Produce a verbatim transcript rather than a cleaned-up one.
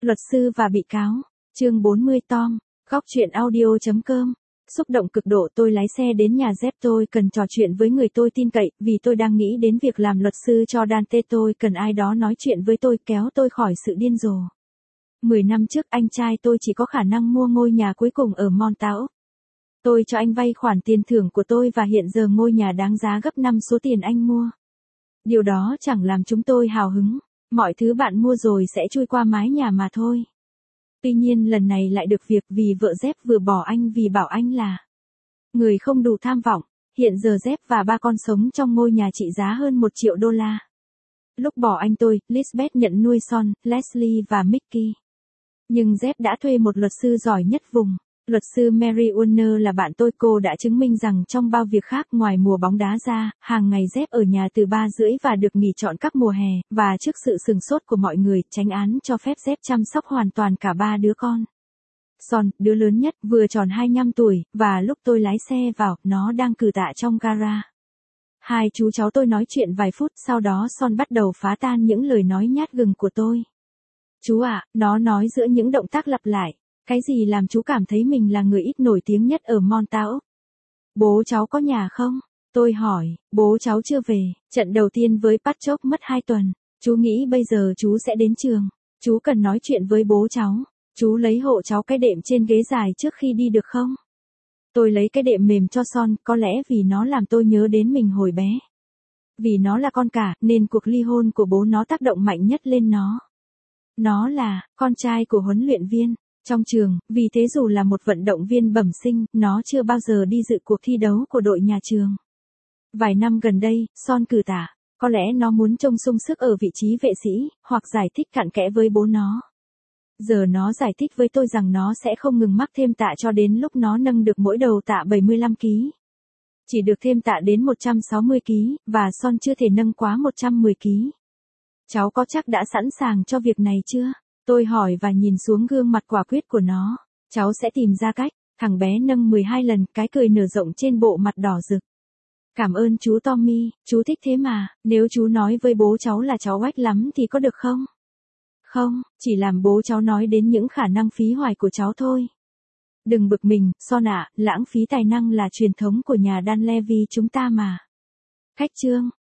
Luật sư và bị cáo. Chương bốn mươi Tom. Góc truyện audio chấm com. Xúc động cực độ tôi lái xe đến nhà Jeff, tôi cần trò chuyện với người tôi tin cậy, vì tôi đang nghĩ đến việc làm luật sư cho Dante, tôi cần ai đó nói chuyện với tôi, kéo tôi khỏi sự điên rồ. Mười năm trước anh trai tôi chỉ có khả năng mua ngôi nhà cuối cùng ở Montauk. Tôi cho anh vay khoản tiền thưởng của tôi và hiện giờ ngôi nhà đáng giá gấp năm số tiền anh mua. Điều đó chẳng làm chúng tôi hào hứng, mọi thứ bạn mua rồi sẽ trôi qua mái nhà mà thôi. Tuy nhiên lần này lại được việc vì vợ Jeff vừa bỏ anh vì bảo anh là người không đủ tham vọng. Hiện giờ Jeff và ba con sống trong ngôi nhà trị giá hơn một triệu đô la. Lúc bỏ anh tôi, Lisbeth nhận nuôi Son, Leslie và Mickey. Nhưng Jeff đã thuê một luật sư giỏi nhất vùng. Luật sư Mary Warner là bạn tôi, cô đã chứng minh rằng trong bao việc khác ngoài mùa bóng đá ra, hàng ngày Jeff ở nhà từ ba rưỡi và được nghỉ trọn các mùa hè, và trước sự sửng sốt của mọi người, tránh án cho phép Jeff chăm sóc hoàn toàn cả ba đứa con. Son, đứa lớn nhất, vừa tròn hai mươi lăm tuổi, và lúc tôi lái xe vào, nó đang cử tạ trong gara. Hai chú cháu tôi nói chuyện vài phút, sau đó Son bắt đầu phá tan những lời nói nhát gừng của tôi. Chú ạ, à, nó nói giữa những động tác lặp lại. Cái gì làm chú cảm thấy mình là người ít nổi tiếng nhất ở Montauk? Bố cháu có nhà không? Tôi hỏi, bố cháu chưa về, trận đầu tiên với Patrick mất hai tuần. Chú nghĩ bây giờ chú sẽ đến trường. Chú cần nói chuyện với bố cháu. Chú lấy hộ cháu cái đệm trên ghế dài trước khi đi được không? Tôi lấy cái đệm mềm cho Son, có lẽ vì nó làm tôi nhớ đến mình hồi bé. Vì nó là con cả, nên cuộc ly hôn của bố nó tác động mạnh nhất lên nó. Nó là con trai của huấn luyện viên trong trường, vì thế dù là một vận động viên bẩm sinh, nó chưa bao giờ đi dự cuộc thi đấu của đội nhà trường. Vài năm gần đây, Son cử tạ, có lẽ nó muốn trông sung sức ở vị trí vệ sĩ, hoặc giải thích cặn kẽ với bố nó. Giờ nó giải thích với tôi rằng nó sẽ không ngừng mắc thêm tạ cho đến lúc nó nâng được mỗi đầu tạ bảy mươi lăm ki lô gam. Chỉ được thêm tạ đến một trăm sáu mươi ki lô gam, và Son chưa thể nâng quá một trăm mười ki lô gam. Cháu có chắc đã sẵn sàng cho việc này chưa? Tôi hỏi và nhìn xuống gương mặt quả quyết của nó. Cháu sẽ tìm ra cách. Thằng bé nâng mười hai lần, cái cười nở rộng trên bộ mặt đỏ rực. Cảm ơn chú Tommy, chú thích thế mà. Nếu chú nói với bố cháu là cháu oách lắm thì có được không? Không, chỉ làm bố cháu nói đến những khả năng phí hoài của cháu thôi. Đừng bực mình, Son ạ, lãng phí tài năng là truyền thống của nhà Dunleavy chúng ta mà. Khách chương.